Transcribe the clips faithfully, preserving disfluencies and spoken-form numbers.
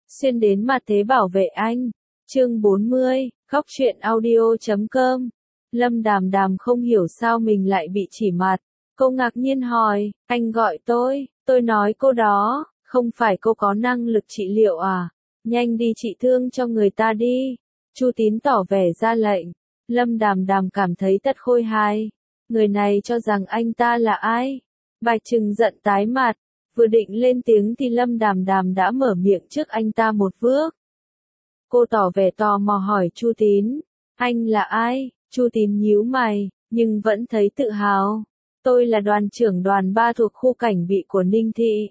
xuyên đến mặt thế bảo vệ anh. Chương bốn mươi, góc truyện audio chấm com. Lâm Đàm Đàm không hiểu sao mình lại bị chỉ mặt. Cô ngạc nhiên hỏi, anh gọi tôi, tôi nói cô đó, không phải cô có năng lực trị liệu à? Nhanh đi trị thương cho người ta đi. Chu Tín tỏ vẻ ra lệnh. Lâm Đàm Đàm cảm thấy thật khôi hài. Người này cho rằng anh ta là ai? Bạch Trừng giận tái mặt, vừa định lên tiếng thì Lâm Đàm Đàm đã mở miệng trước anh ta một bước. Cô tỏ vẻ tò mò hỏi Chu Tín, anh là ai? Chu Tín nhíu mày, nhưng vẫn thấy tự hào. Tôi là đoàn trưởng đoàn ba thuộc khu cảnh bị của Ninh Thị.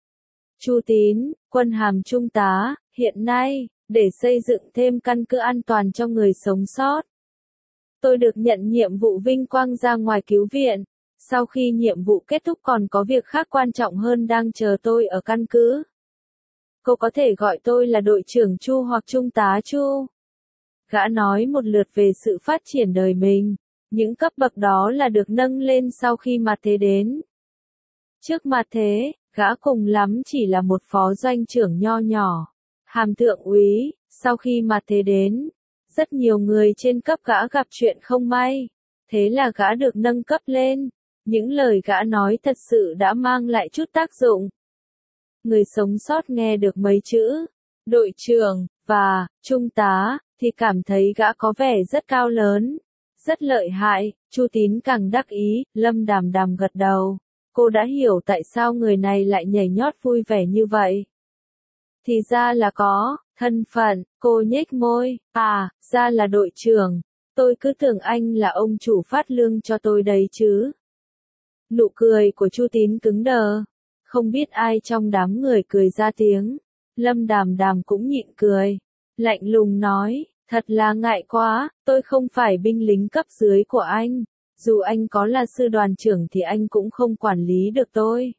Chu Tín, quân hàm trung tá, hiện nay, để xây dựng thêm căn cứ an toàn cho người sống sót. Tôi được nhận nhiệm vụ vinh quang ra ngoài cứu viện. Sau khi nhiệm vụ kết thúc còn có việc khác quan trọng hơn đang chờ tôi ở căn cứ. Cô có thể gọi tôi là đội trưởng Chu hoặc trung tá Chu. Gã nói một lượt về sự phát triển đời mình. Những cấp bậc đó là được nâng lên sau khi mặt thế đến. Trước mặt thế, gã cùng lắm chỉ là một phó doanh trưởng nho nhỏ. Hàm thượng úy, sau khi mặt thế đến, rất nhiều người trên cấp gã gặp chuyện không may. Thế là gã được nâng cấp lên. Những lời gã nói thật sự đã mang lại chút tác dụng. Người sống sót nghe được mấy chữ, đội trưởng, và, trung tá, thì cảm thấy gã có vẻ rất cao lớn, rất lợi hại. Chu Tín càng đắc ý. Lâm Đàm Đàm gật đầu. Cô đã hiểu tại sao người này lại nhảy nhót vui vẻ như vậy. Thì ra là có thân phận. Cô nhếch môi, à, ra là đội trưởng. Tôi cứ tưởng anh là ông chủ phát lương cho tôi đấy chứ. Nụ cười của Chu Tín cứng đờ. Không biết ai trong đám người cười ra tiếng. Lâm Đàm Đàm cũng nhịn cười. Lạnh lùng nói, thật là ngại quá, tôi không phải binh lính cấp dưới của anh. Dù anh có là sư đoàn trưởng thì anh cũng không quản lý được tôi.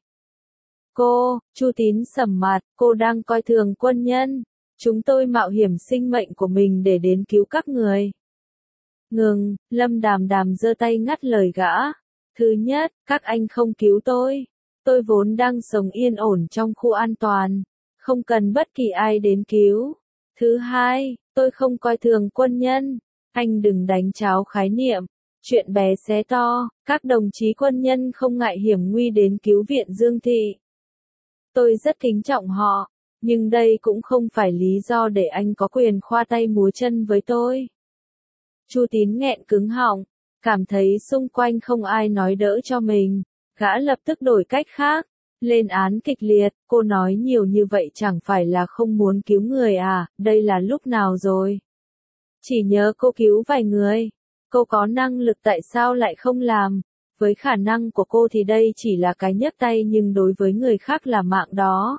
Cô, Chu Tín sầm mặt, cô đang coi thường quân nhân. Chúng tôi mạo hiểm sinh mệnh của mình để đến cứu các người. Ngừng, Lâm Đàm Đàm giơ tay ngắt lời gã. Thứ nhất, các anh không cứu tôi. Tôi vốn đang sống yên ổn trong khu an toàn. Không cần bất kỳ ai đến cứu. Thứ hai, tôi không coi thường quân nhân. Anh đừng đánh tráo khái niệm. Chuyện bé xé to, các đồng chí quân nhân không ngại hiểm nguy đến cứu viện Dương Thị. Tôi rất kính trọng họ. Nhưng đây cũng không phải lý do để anh có quyền khoa tay múa chân với tôi. Chu Tín nghẹn cứng họng. Cảm thấy xung quanh không ai nói đỡ cho mình. Gã lập tức đổi cách khác. Lên án kịch liệt. Cô nói nhiều như vậy chẳng phải là không muốn cứu người à? Đây là lúc nào rồi? Chỉ nhớ cô cứu vài người. Cô có năng lực tại sao lại không làm? Với khả năng của cô thì đây chỉ là cái nhấc tay nhưng đối với người khác là mạng đó.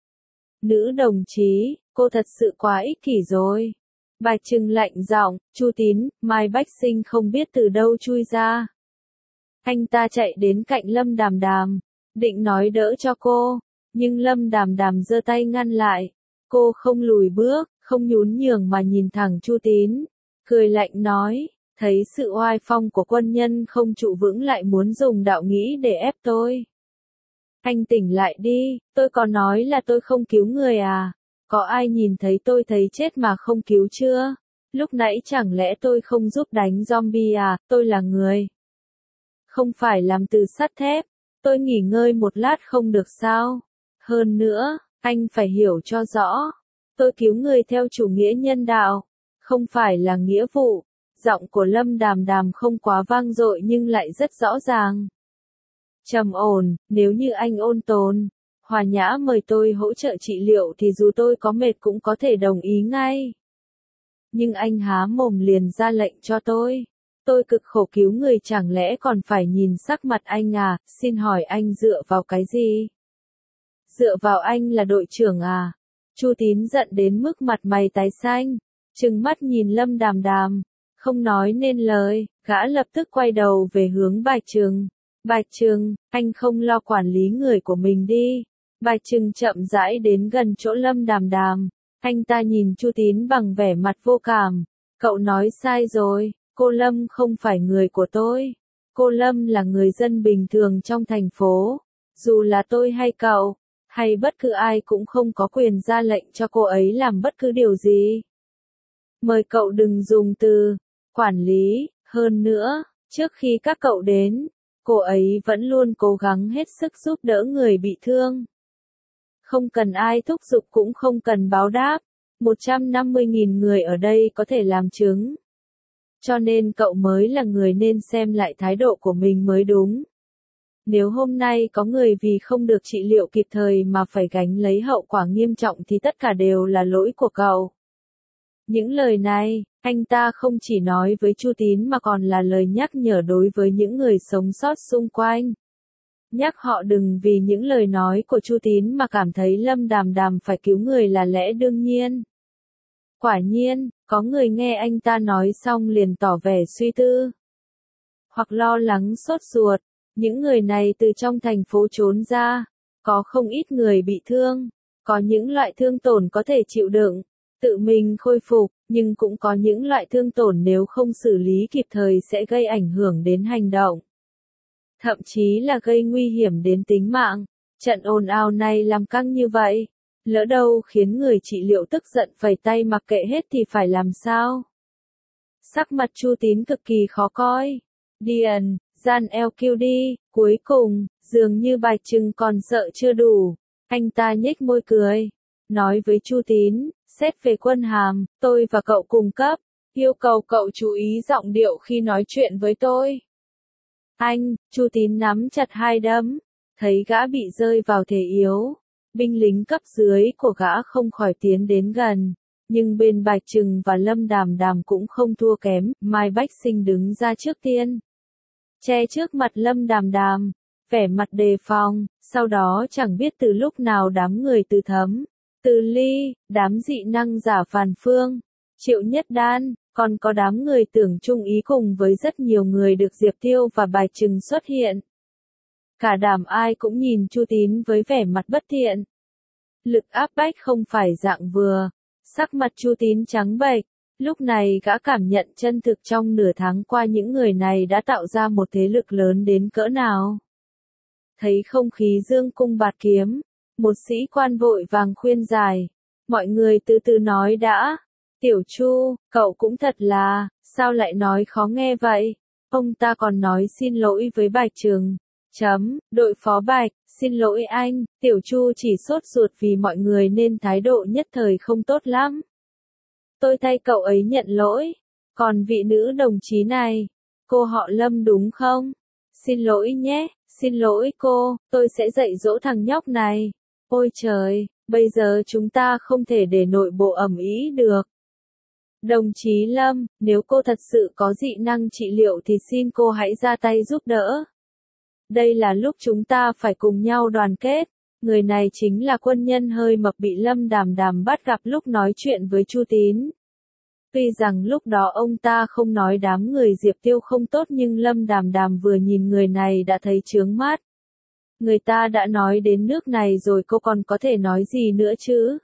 Nữ đồng chí, cô thật sự quá ích kỷ rồi. Bạch Trừng lạnh giọng, Chu Tín, Mai Bách Sinh không biết từ đâu chui ra. Anh ta chạy đến cạnh Lâm Đàm Đàm, định nói đỡ cho cô, nhưng Lâm Đàm Đàm giơ tay ngăn lại. Cô không lùi bước, không nhún nhường mà nhìn thẳng Chu Tín, cười lạnh nói, thấy sự oai phong của quân nhân không trụ vững lại muốn dùng đạo nghĩ để ép tôi. Anh tỉnh lại đi, tôi có nói là tôi không cứu người à? Có ai nhìn thấy tôi thấy chết mà không cứu chưa? Lúc nãy chẳng lẽ tôi không giúp đánh zombie à? Tôi là người. Không phải làm từ sắt thép. Tôi nghỉ ngơi một lát không được sao? Hơn nữa, anh phải hiểu cho rõ. Tôi cứu người theo chủ nghĩa nhân đạo. Không phải là nghĩa vụ. Giọng của Lâm Đàm Đàm không quá vang dội nhưng lại rất rõ ràng. Trầm ổn, nếu như anh ôn tồn, hòa nhã mời tôi hỗ trợ trị liệu thì dù tôi có mệt cũng có thể đồng ý ngay. Nhưng anh há mồm liền ra lệnh cho tôi. Tôi cực khổ cứu người chẳng lẽ còn phải nhìn sắc mặt anh à? Xin hỏi anh dựa vào cái gì? Dựa vào anh là đội trưởng à? Chu Tín giận đến mức mặt mày tái xanh, trừng mắt nhìn Lâm Đàm Đàm, không nói nên lời. Gã lập tức quay đầu về hướng Bạch Trừng. Bạch Trừng, anh không lo quản lý người của mình đi. Bạch Trừng chậm rãi đến gần chỗ Lâm Đàm Đàm. Anh ta nhìn Chu Tín bằng vẻ mặt vô cảm. Cậu nói sai rồi, cô Lâm không phải người của tôi. Cô Lâm là người dân bình thường trong thành phố. Dù là tôi hay cậu, hay bất cứ ai cũng không có quyền ra lệnh cho cô ấy làm bất cứ điều gì. Mời cậu đừng dùng từ quản lý, hơn nữa, trước khi các cậu đến, cô ấy vẫn luôn cố gắng hết sức giúp đỡ người bị thương. Không cần ai thúc giục cũng không cần báo đáp, một trăm năm mươi nghìn người ở đây có thể làm chứng. Cho nên cậu mới là người nên xem lại thái độ của mình mới đúng. Nếu hôm nay có người vì không được trị liệu kịp thời mà phải gánh lấy hậu quả nghiêm trọng thì tất cả đều là lỗi của cậu. Những lời này, anh ta không chỉ nói với Chu Tín mà còn là lời nhắc nhở đối với những người sống sót xung quanh. Nhắc họ đừng vì những lời nói của Chu Tín mà cảm thấy Lâm Đàm Đàm phải cứu người là lẽ đương nhiên. Quả nhiên, có người nghe anh ta nói xong liền tỏ vẻ suy tư. Hoặc lo lắng sốt ruột, những người này từ trong thành phố trốn ra, có không ít người bị thương, có những loại thương tổn có thể chịu đựng, tự mình khôi phục, nhưng cũng có những loại thương tổn nếu không xử lý kịp thời sẽ gây ảnh hưởng đến hành động. Thậm chí là gây nguy hiểm đến tính mạng. Trận ồn ào này làm căng như vậy, lỡ đâu khiến người trị liệu tức giận phẩy tay mặc kệ hết thì phải làm sao? Sắc mặt Chu Tín cực kỳ khó coi. Điền, gian eo kêu đi, cuối cùng, dường như Bạch Trừng còn sợ chưa đủ. Anh ta nhếch môi cười, nói với Chu Tín, xét về quân hàm, tôi và cậu cùng cấp, yêu cầu cậu chú ý giọng điệu khi nói chuyện với tôi. Anh, Chu Tín nắm chặt hai đấm, thấy gã bị rơi vào thế yếu. Binh lính cấp dưới của gã không khỏi tiến đến gần, nhưng bên Bạch Trừng và Lâm Đàm Đàm cũng không thua kém, Mai Bách Sinh đứng ra trước tiên. Che trước mặt Lâm Đàm Đàm, vẻ mặt đề phòng, sau đó chẳng biết từ lúc nào đám người Từ Thấm, Từ Ly, đám dị năng giả Phàn Phương, Triệu Nhất Đan, còn có đám người Tưởng Trung Ý cùng với rất nhiều người được Diệp Tiêu và Bạch Trừng xuất hiện. Cả đám ai cũng nhìn Chu Tín với vẻ mặt bất thiện. Lực áp bách không phải dạng vừa, sắc mặt Chu Tín trắng bệch, lúc này gã cảm nhận chân thực trong nửa tháng qua những người này đã tạo ra một thế lực lớn đến cỡ nào. Thấy không khí dương cung bạt kiếm, một sĩ quan vội vàng khuyên giải, mọi người từ từ nói đã. Tiểu Chu, cậu cũng thật là, sao lại nói khó nghe vậy? Ông ta còn nói xin lỗi với Bạch Trừng. Chấm, đội phó Bạch, xin lỗi anh, Tiểu Chu chỉ sốt ruột vì mọi người nên thái độ nhất thời không tốt lắm. Tôi thay cậu ấy nhận lỗi. Còn vị nữ đồng chí này, cô họ Lâm đúng không? Xin lỗi nhé, xin lỗi cô, tôi sẽ dạy dỗ thằng nhóc này. Ôi trời, bây giờ chúng ta không thể để nội bộ ầm ĩ được. Đồng chí Lâm, nếu cô thật sự có dị năng trị liệu thì xin cô hãy ra tay giúp đỡ. Đây là lúc chúng ta phải cùng nhau đoàn kết. Người này chính là quân nhân hơi mập bị Lâm Đàm Đàm bắt gặp lúc nói chuyện với Chu Tín. Tuy rằng lúc đó ông ta không nói đám người Diệp Tiêu không tốt nhưng Lâm Đàm Đàm vừa nhìn người này đã thấy chướng mắt. Người ta đã nói đến nước này rồi cô còn có thể nói gì nữa chứ?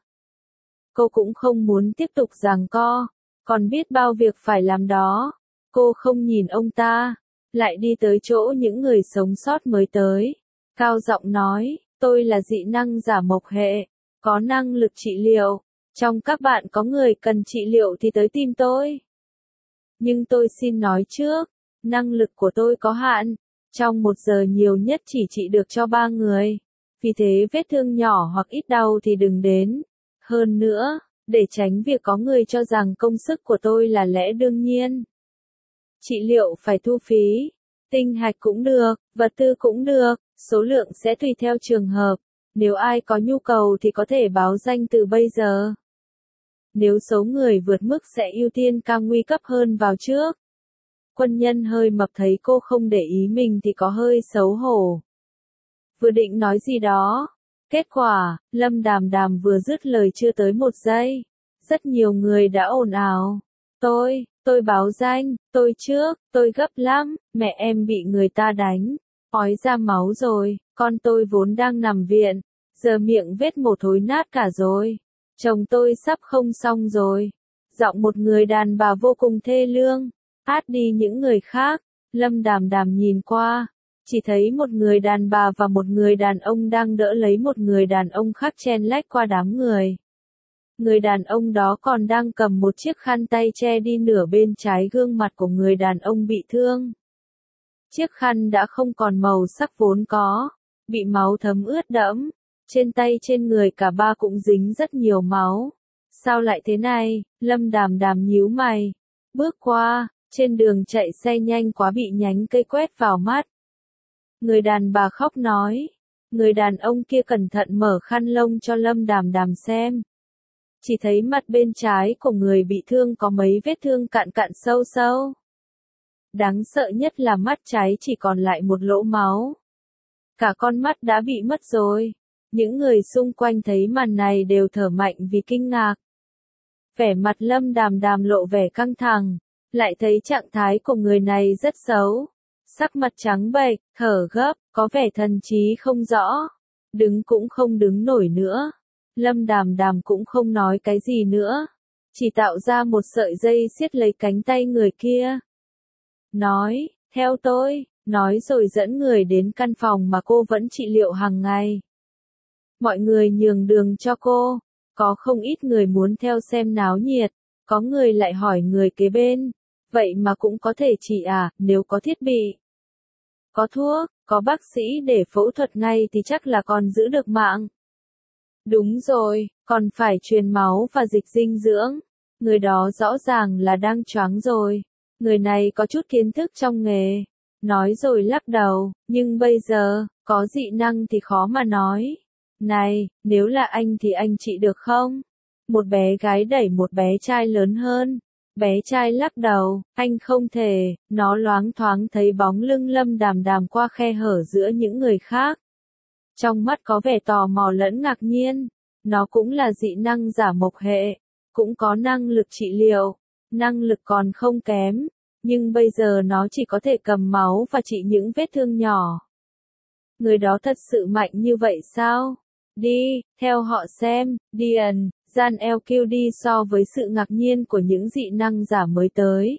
Cô cũng không muốn tiếp tục giằng co, còn biết bao việc phải làm đó. Cô không nhìn ông ta, lại đi tới chỗ những người sống sót mới tới. Cao giọng nói, tôi là dị năng giả mộc hệ, có năng lực trị liệu. Trong các bạn có người cần trị liệu thì tới tìm tôi. Nhưng tôi xin nói trước, năng lực của tôi có hạn. Trong một giờ nhiều nhất chỉ trị được cho ba người. Vì thế vết thương nhỏ hoặc ít đau thì đừng đến. Hơn nữa, để tránh việc có người cho rằng công sức của tôi là lẽ đương nhiên. Trị liệu phải thu phí. Tinh hạch cũng được, vật tư cũng được, số lượng sẽ tùy theo trường hợp. Nếu ai có nhu cầu thì có thể báo danh từ bây giờ. Nếu số người vượt mức sẽ ưu tiên càng nguy cấp hơn vào trước. Quân nhân hơi mập thấy cô không để ý mình thì có hơi xấu hổ. Vừa định nói gì đó. Kết quả, Lâm Đàm Đàm vừa dứt lời chưa tới một giây. Rất nhiều người đã ồn ào. Tôi, tôi báo danh, tôi trước, tôi gấp lắm, mẹ em bị người ta đánh. Ói ra máu rồi, con tôi vốn đang nằm viện. Giờ miệng vết mổ thối nát cả rồi. Chồng tôi sắp không xong rồi. Giọng một người đàn bà vô cùng thê lương. Át đi những người khác. Lâm Đàm Đàm nhìn qua. Chỉ thấy một người đàn bà và một người đàn ông đang đỡ lấy một người đàn ông khác chen lách qua đám người. Người đàn ông đó còn đang cầm một chiếc khăn tay che đi nửa bên trái gương mặt của người đàn ông bị thương. Chiếc khăn đã không còn màu sắc vốn có, bị máu thấm ướt đẫm, trên tay trên người cả ba cũng dính rất nhiều máu. Sao lại thế này? Lâm Đàm Đàm nhíu mày. Bước qua, trên đường chạy xe nhanh quá bị nhánh cây quét vào mắt. Người đàn bà khóc nói. Người đàn ông kia cẩn thận mở khăn lông cho Lâm Đàm Đàm xem. Chỉ thấy mặt bên trái của người bị thương có mấy vết thương cạn cạn sâu sâu. Đáng sợ nhất là mắt trái chỉ còn lại một lỗ máu. Cả con mắt đã bị mất rồi. Những người xung quanh thấy màn này đều thở mạnh vì kinh ngạc. Vẻ mặt Lâm Đàm Đàm lộ vẻ căng thẳng, lại thấy trạng thái của người này rất xấu. Sắc mặt trắng bệch, thở gấp, có vẻ thần trí không rõ. Đứng cũng không đứng nổi nữa. Lâm Đàm Đàm cũng không nói cái gì nữa. Chỉ tạo ra một sợi dây siết lấy cánh tay người kia. Nói, theo tôi, nói rồi dẫn người đến căn phòng mà cô vẫn trị liệu hàng ngày. Mọi người nhường đường cho cô. Có không ít người muốn theo xem náo nhiệt. Có người lại hỏi người kế bên. Vậy mà cũng có thể trị à, nếu có thiết bị. Có thuốc, có bác sĩ để phẫu thuật ngay thì chắc là còn giữ được mạng. Đúng rồi, còn phải truyền máu và dịch dinh dưỡng. Người đó rõ ràng là đang choáng rồi. Người này có chút kiến thức trong nghề. Nói rồi lắc đầu, nhưng bây giờ, có dị năng thì khó mà nói. Này, nếu là anh thì anh trị được không? Một bé gái đẩy một bé trai lớn hơn. Bé trai lắc đầu, anh không thể, nó loáng thoáng thấy bóng lưng Lâm Đàm Đàm qua khe hở giữa những người khác. Trong mắt có vẻ tò mò lẫn ngạc nhiên, nó cũng là dị năng giả mộc hệ, cũng có năng lực trị liệu, năng lực còn không kém, nhưng bây giờ nó chỉ có thể cầm máu và trị những vết thương nhỏ. Người đó thật sự mạnh như vậy sao? Đi, theo họ xem, Dian, Gian lờ quy đi so với sự ngạc nhiên của những dị năng giả mới tới.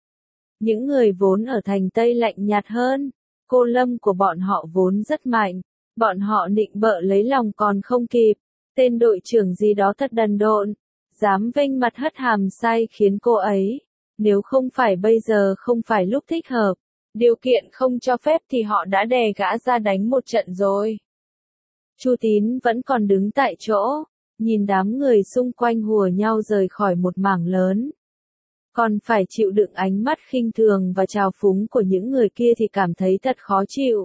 Những người vốn ở thành Tây lạnh nhạt hơn, cô Lâm của bọn họ vốn rất mạnh, bọn họ nịnh bợ lấy lòng còn không kịp, tên đội trưởng gì đó thật đần độn, dám vênh mặt hất hàm sai khiến cô ấy, nếu không phải bây giờ không phải lúc thích hợp, điều kiện không cho phép thì họ đã đè gã ra đánh một trận rồi. Chu Tín vẫn còn đứng tại chỗ, nhìn đám người xung quanh hùa nhau rời khỏi một mảng lớn. Còn phải chịu đựng ánh mắt khinh thường và trào phúng của những người kia thì cảm thấy thật khó chịu.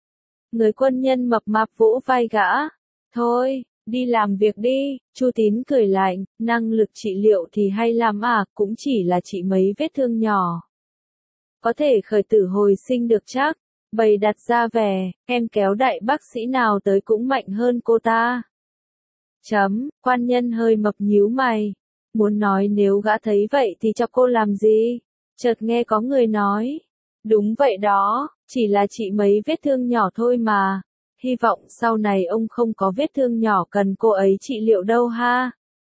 Người quân nhân mập mạp vỗ vai gã. Thôi, đi làm việc đi, Chu Tín cười lạnh, năng lực trị liệu thì hay làm à, cũng chỉ là trị mấy vết thương nhỏ. Có thể khởi tử hồi sinh được chắc, bày đặt ra vẻ, em kéo đại bác sĩ nào tới cũng mạnh hơn cô ta. Chấm, quan nhân hơi mập nhíu mày. Muốn nói nếu gã thấy vậy thì cho cô làm gì? Chợt nghe có người nói. Đúng vậy đó, chỉ là trị mấy vết thương nhỏ thôi mà. Hy vọng sau này ông không có vết thương nhỏ cần cô ấy trị liệu đâu ha.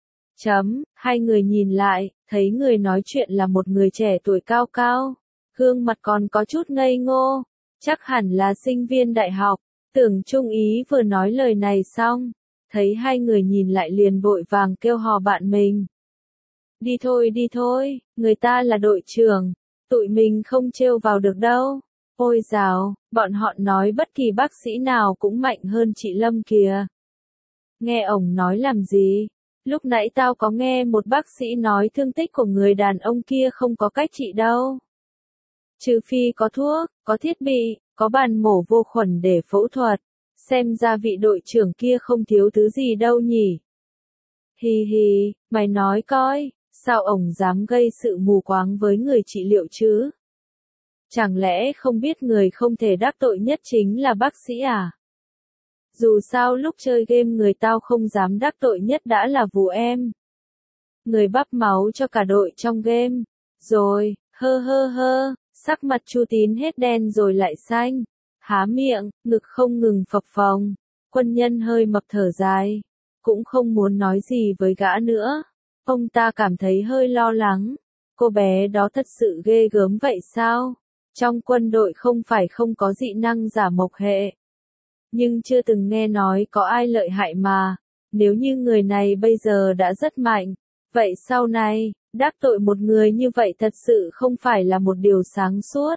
Chấm, hai người nhìn lại, thấy người nói chuyện là một người trẻ tuổi cao cao. Gương mặt còn có chút ngây ngô. Chắc hẳn là sinh viên đại học. Tưởng Trung Ý vừa nói lời này xong. Thấy hai người nhìn lại liền vội vàng kêu hò bạn mình. Đi thôi đi thôi, người ta là đội trưởng, tụi mình không trêu vào được đâu. Ôi dào, bọn họ nói bất kỳ bác sĩ nào cũng mạnh hơn chị Lâm kìa. Nghe ổng nói làm gì? Lúc nãy tao có nghe một bác sĩ nói thương tích của người đàn ông kia không có cách trị đâu. Trừ phi có thuốc, có thiết bị, có bàn mổ vô khuẩn để phẫu thuật. Xem ra vị đội trưởng kia không thiếu thứ gì đâu nhỉ. Hì hì, mày nói coi, sao ổng dám gây sự mù quáng với người trị liệu chứ? Chẳng lẽ không biết người không thể đắc tội nhất chính là bác sĩ à? Dù sao lúc chơi game người tao không dám đắc tội nhất đã là Vũ em. Người bắp máu cho cả đội trong game. Rồi, hơ hơ hơ, sắc mặt Chu Tín hết đen rồi lại xanh. Há miệng, ngực không ngừng phập phồng. Quân nhân hơi mập thở dài. Cũng không muốn nói gì với gã nữa. Ông ta cảm thấy hơi lo lắng. Cô bé đó thật sự ghê gớm vậy sao? Trong quân đội không phải không có dị năng giả mộc hệ. Nhưng chưa từng nghe nói có ai lợi hại mà. Nếu như người này bây giờ đã rất mạnh, vậy sau này, đắc tội một người như vậy thật sự không phải là một điều sáng suốt.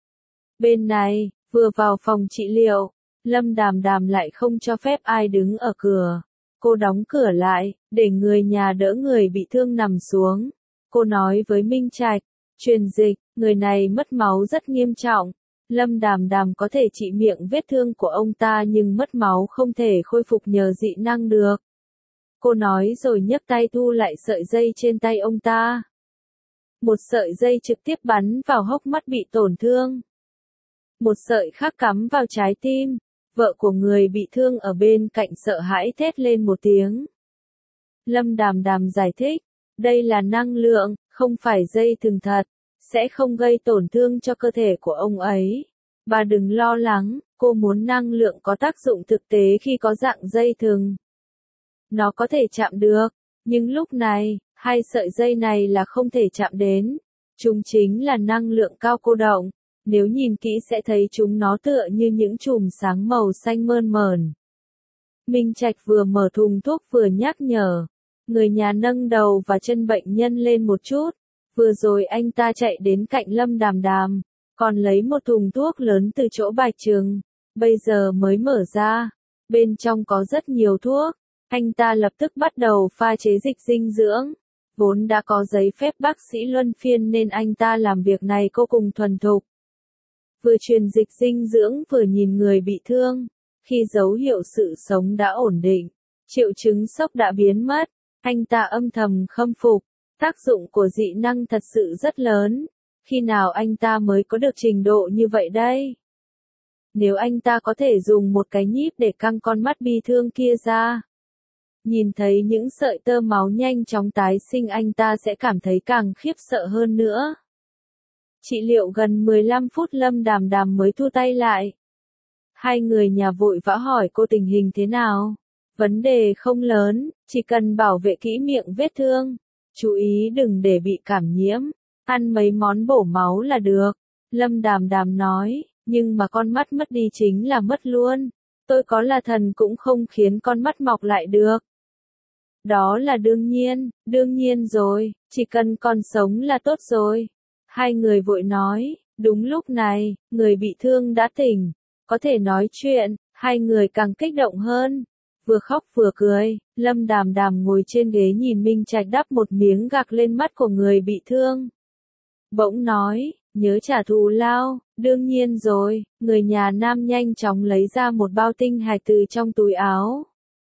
Bên này, vừa vào phòng trị liệu, Lâm Đàm Đàm lại không cho phép ai đứng ở cửa. Cô đóng cửa lại, để người nhà đỡ người bị thương nằm xuống. Cô nói với Minh Trạch, truyền dịch, người này mất máu rất nghiêm trọng. Lâm Đàm Đàm có thể trị miệng vết thương của ông ta nhưng mất máu không thể khôi phục nhờ dị năng được. Cô nói rồi nhấc tay thu lại sợi dây trên tay ông ta. Một sợi dây trực tiếp bắn vào hốc mắt bị tổn thương. Một sợi khác cắm vào trái tim. Vợ của người bị thương ở bên cạnh sợ hãi thét lên một tiếng. Lâm Đàm Đàm giải thích, đây là năng lượng, không phải dây thừng thật, sẽ không gây tổn thương cho cơ thể của ông ấy. Bà đừng lo lắng, cô muốn năng lượng có tác dụng thực tế khi có dạng dây thừng. Nó có thể chạm được, nhưng lúc này, hai sợi dây này là không thể chạm đến. Chúng chính là năng lượng cao cô động. Nếu nhìn kỹ sẽ thấy chúng nó tựa như những chùm sáng màu xanh mơn mởn. Minh Trạch vừa mở thùng thuốc vừa nhắc nhở. Người nhà nâng đầu và chân bệnh nhân lên một chút. Vừa rồi anh ta chạy đến cạnh Lâm Đàm Đàm, còn lấy một thùng thuốc lớn từ chỗ Bạch Trường. Bây giờ mới mở ra. Bên trong có rất nhiều thuốc. Anh ta lập tức bắt đầu pha chế dịch dinh dưỡng. Vốn đã có giấy phép bác sĩ luân phiên nên anh ta làm việc này vô cùng thuần thục. Vừa truyền dịch dinh dưỡng vừa nhìn người bị thương. Khi dấu hiệu sự sống đã ổn định, triệu chứng sốc đã biến mất, anh ta âm thầm khâm phục. Tác dụng của dị năng thật sự rất lớn. Khi nào anh ta mới có được trình độ như vậy đây? Nếu anh ta có thể dùng một cái nhíp để căng con mắt bi thương kia ra, nhìn thấy những sợi tơ máu nhanh chóng tái sinh, anh ta sẽ cảm thấy càng khiếp sợ hơn nữa. Trị liệu gần mười lăm phút Lâm Đàm Đàm mới thu tay lại. Hai người nhà vội vã hỏi cô tình hình thế nào. Vấn đề không lớn, chỉ cần bảo vệ kỹ miệng vết thương. Chú ý đừng để bị cảm nhiễm. Ăn mấy món bổ máu là được. Lâm Đàm Đàm nói, nhưng mà con mắt mất đi chính là mất luôn. Tôi có là thần cũng không khiến con mắt mọc lại được. Đó là đương nhiên, đương nhiên rồi, chỉ cần còn sống là tốt rồi. Hai người vội nói, đúng lúc này, người bị thương đã tỉnh, có thể nói chuyện, hai người càng kích động hơn. Vừa khóc vừa cười, Lâm Đàm Đàm ngồi trên ghế nhìn Minh Trạch đắp một miếng gạc lên mắt của người bị thương. Bỗng nói, nhớ trả thù lao, đương nhiên rồi, người nhà nam nhanh chóng lấy ra một bao tinh hạch từ trong túi áo.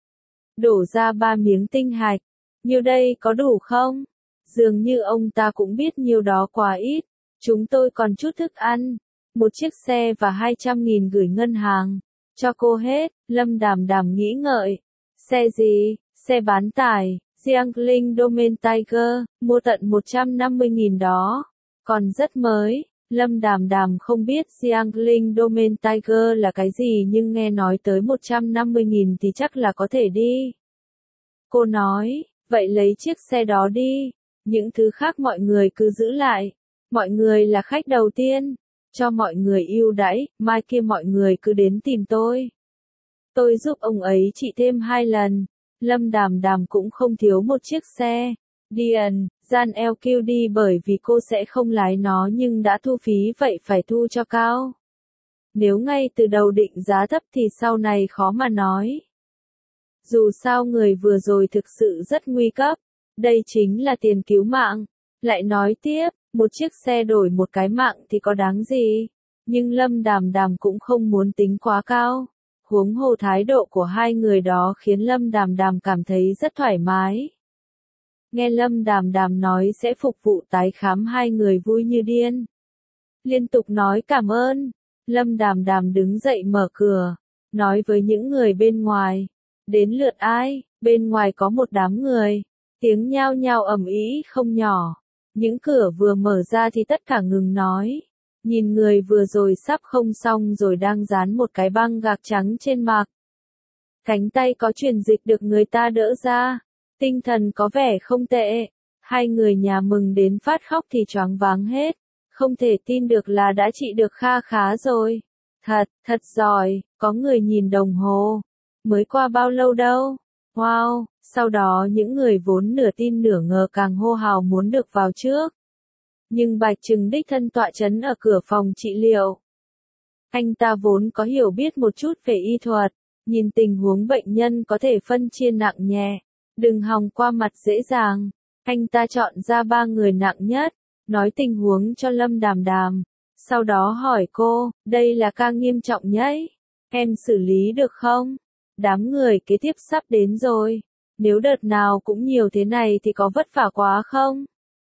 Đổ ra ba miếng tinh hạch, nhiêu đây có đủ không? Dường như ông ta cũng biết nhiêu đó quá ít, chúng tôi còn chút thức ăn, một chiếc xe và hai trăm nghìn gửi ngân hàng, cho cô hết. Lâm Đàm Đàm nghĩ ngợi, xe gì, xe bán tải, Jiangling Domain Tiger, mua tận một trăm năm mươi nghìn đó, còn rất mới. Lâm Đàm Đàm không biết Jiangling Domain Tiger là cái gì nhưng nghe nói tới một trăm năm mươi nghìn thì chắc là có thể đi. Cô nói, vậy lấy chiếc xe đó đi, những thứ khác mọi người cứ giữ lại, mọi người là khách đầu tiên, cho mọi người ưu đãi, mai kia mọi người cứ đến tìm tôi. Tôi giúp ông ấy trị thêm hai lần. Lâm Đàm Đàm cũng không thiếu một chiếc xe. Dian, Gian lờ quy đi bởi vì cô sẽ không lái nó nhưng đã thu phí vậy phải thu cho cao. Nếu ngay từ đầu định giá thấp thì sau này khó mà nói. Dù sao người vừa rồi thực sự rất nguy cấp. Đây chính là tiền cứu mạng. Lại nói tiếp, một chiếc xe đổi một cái mạng thì có đáng gì. Nhưng Lâm Đàm Đàm cũng không muốn tính quá cao. Huống hồ thái độ của hai người đó khiến Lâm Đàm Đàm cảm thấy rất thoải mái. Nghe Lâm Đàm Đàm nói sẽ phục vụ tái khám, hai người vui như điên. Liên tục nói cảm ơn. Lâm Đàm Đàm đứng dậy mở cửa, nói với những người bên ngoài. Đến lượt ai? Bên ngoài có một đám người. Tiếng nhao nhao ầm ĩ không nhỏ. Những cửa vừa mở ra thì tất cả ngừng nói. Nhìn người vừa rồi sắp không xong rồi đang dán một cái băng gạc trắng trên mặt. Cánh tay có truyền dịch được người ta đỡ ra. Tinh thần có vẻ không tệ. Hai người nhà mừng đến phát khóc thì choáng váng hết. Không thể tin được là đã trị được kha khá rồi. Thật, thật giỏi, có người nhìn đồng hồ. Mới qua bao lâu đâu? Wow, sau đó những người vốn nửa tin nửa ngờ càng hô hào muốn được vào trước. Nhưng Bạch Trừng đích thân tọa chấn ở cửa phòng trị liệu. Anh ta vốn có hiểu biết một chút về y thuật, nhìn tình huống bệnh nhân có thể phân chia nặng nhẹ, đừng hòng qua mặt dễ dàng. Anh ta chọn ra ba người nặng nhất, nói tình huống cho Lâm Đàm Đàm, sau đó hỏi cô, đây là ca nghiêm trọng nhấy, em xử lý được không? Đám người kế tiếp sắp đến rồi, nếu đợt nào cũng nhiều thế này thì có vất vả quá không?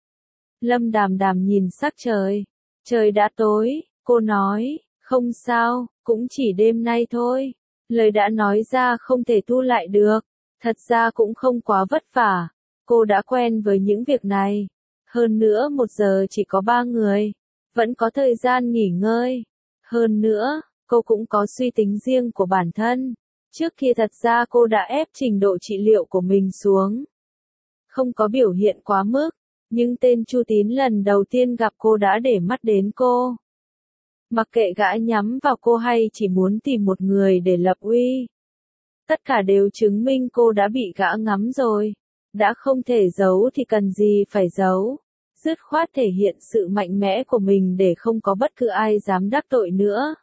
Lâm Đàm Đàm nhìn sắc trời, trời đã tối, cô nói, không sao, cũng chỉ đêm nay thôi. Lời đã nói ra không thể thu lại được, thật ra cũng không quá vất vả, cô đã quen với những việc này. Hơn nữa một giờ chỉ có ba người, vẫn có thời gian nghỉ ngơi. Hơn nữa, cô cũng có suy tính riêng của bản thân. Trước kia thật ra cô đã ép trình độ trị liệu của mình xuống. Không có biểu hiện quá mức, nhưng tên Chu Tín lần đầu tiên gặp cô đã để mắt đến cô. Mặc kệ gã nhắm vào cô hay chỉ muốn tìm một người để lập uy. Tất cả đều chứng minh cô đã bị gã ngắm rồi. Đã không thể giấu thì cần gì phải giấu. Dứt khoát thể hiện sự mạnh mẽ của mình để không có bất cứ ai dám đắc tội nữa.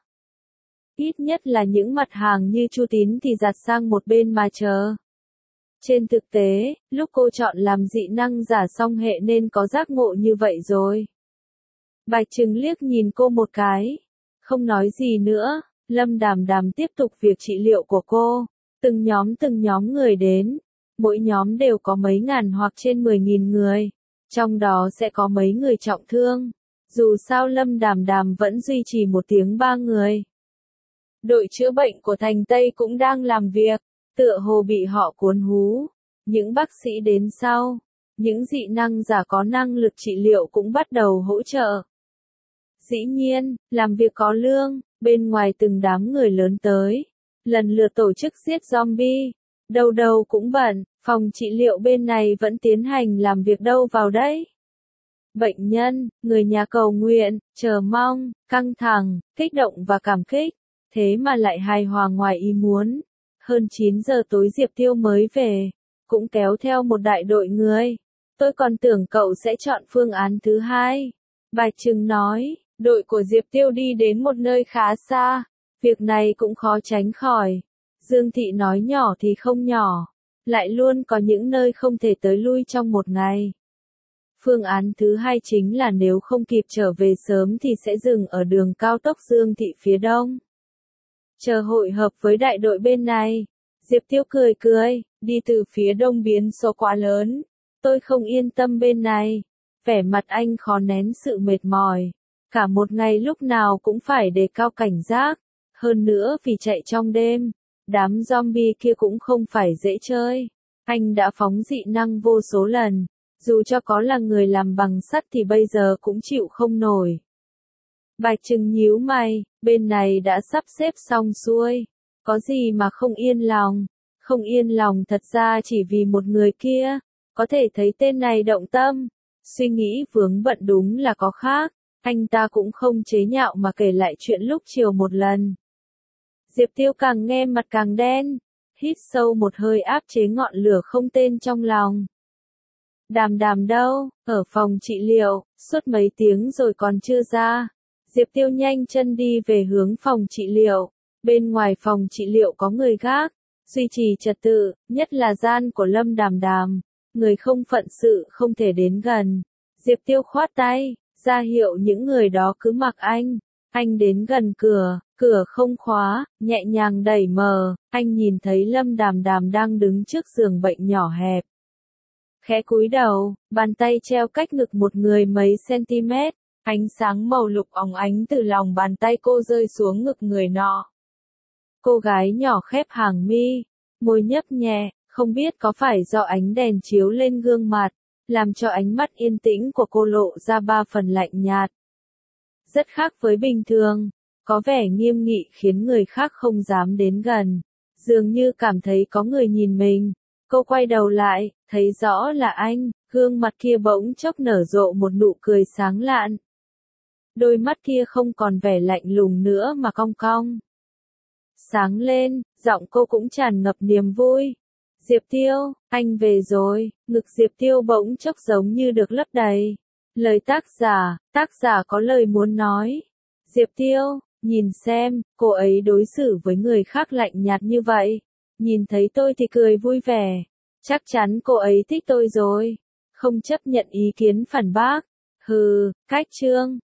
Ít nhất là những mặt hàng như Chu Tín thì giặt sang một bên mà chờ. Trên thực tế, lúc cô chọn làm dị năng giả song hệ nên có giác ngộ như vậy rồi. Bạch Trừng liếc nhìn cô một cái, không nói gì nữa. Lâm Đàm Đàm tiếp tục việc trị liệu của cô. Từng nhóm từng nhóm người đến, mỗi nhóm đều có mấy ngàn hoặc trên mười nghìn người, trong đó sẽ có mấy người trọng thương. Dù sao Lâm Đàm Đàm vẫn duy trì một tiếng ba người. Đội chữa bệnh của thành Tây cũng đang làm việc, tựa hồ bị họ cuốn hú. Những bác sĩ đến sau, những dị năng giả có năng lực trị liệu cũng bắt đầu hỗ trợ. Dĩ nhiên, làm việc có lương, bên ngoài từng đám người lớn tới, lần lượt tổ chức giết zombie, đầu đầu cũng bận, phòng trị liệu bên này vẫn tiến hành làm việc đâu vào đấy. Bệnh nhân, người nhà cầu nguyện, chờ mong, căng thẳng, kích động và cảm kích, thế mà lại hài hòa ngoài ý muốn. Hơn chín giờ tối Diệp Tiêu mới về, cũng kéo theo một đại đội người. Tôi còn tưởng cậu sẽ chọn phương án thứ hai. Bạch Trừng nói, đội của Diệp Tiêu đi đến một nơi khá xa, việc này cũng khó tránh khỏi. Dương Thị nói nhỏ thì không nhỏ, lại luôn có những nơi không thể tới lui trong một ngày. Phương án thứ hai chính là nếu không kịp trở về sớm thì sẽ dừng ở đường cao tốc Dương Thị phía đông. Chờ hội hợp với đại đội bên này. Diệp Tiêu cười cười, đi từ phía đông biến số quá lớn. Tôi không yên tâm bên này. Vẻ mặt anh khó nén sự mệt mỏi. Cả một ngày lúc nào cũng phải đề cao cảnh giác. Hơn nữa vì chạy trong đêm, đám zombie kia cũng không phải dễ chơi. Anh đã phóng dị năng vô số lần. Dù cho có là người làm bằng sắt thì bây giờ cũng chịu không nổi. Bạch Trừng nhíu mày, bên này đã sắp xếp xong xuôi. Có gì mà không yên lòng? Không yên lòng thật ra chỉ vì một người kia. Có thể thấy tên này động tâm. Suy nghĩ vướng bận đúng là có khác. Anh ta cũng không chế nhạo mà kể lại chuyện lúc chiều một lần. Diệp Tiêu càng nghe mặt càng đen. Hít sâu một hơi áp chế ngọn lửa không tên trong lòng. Đàm Đàm đâu? Ở phòng trị liệu, suốt mấy tiếng rồi còn chưa ra. Diệp Tiêu nhanh chân đi về hướng phòng trị liệu. Bên ngoài phòng trị liệu có người gác, duy trì trật tự, nhất là gian của Lâm Đàm Đàm. Người không phận sự không thể đến gần. Diệp Tiêu khoát tay, ra hiệu những người đó cứ mặc anh. Anh đến gần cửa, cửa không khóa, nhẹ nhàng đẩy mở. Anh nhìn thấy Lâm Đàm Đàm đang đứng trước giường bệnh nhỏ hẹp. Khẽ cúi đầu, bàn tay treo cách ngực một người mấy cm. Ánh sáng màu lục óng ánh từ lòng bàn tay cô rơi xuống ngực người nọ. Cô gái nhỏ khép hàng mi, môi nhấp nhẹ, không biết có phải do ánh đèn chiếu lên gương mặt, làm cho ánh mắt yên tĩnh của cô lộ ra ba phần lạnh nhạt. Rất khác với bình thường, có vẻ nghiêm nghị khiến người khác không dám đến gần, dường như cảm thấy có người nhìn mình. Cô quay đầu lại, thấy rõ là anh, gương mặt kia bỗng chốc nở rộ một nụ cười sáng lạn. đôi mắt kia không còn vẻ lạnh lùng nữa mà cong cong. Sáng lên, giọng cô cũng tràn ngập niềm vui. Diệp Tiêu, anh về rồi, ngực Diệp Tiêu bỗng chốc giống như được lấp đầy. Lời tác giả, tác giả có lời muốn nói. Diệp Tiêu, nhìn xem, cô ấy đối xử với người khác lạnh nhạt như vậy. Nhìn thấy tôi thì cười vui vẻ. Chắc chắn cô ấy thích tôi rồi. Không chấp nhận ý kiến phản bác. Hừ, cách trương.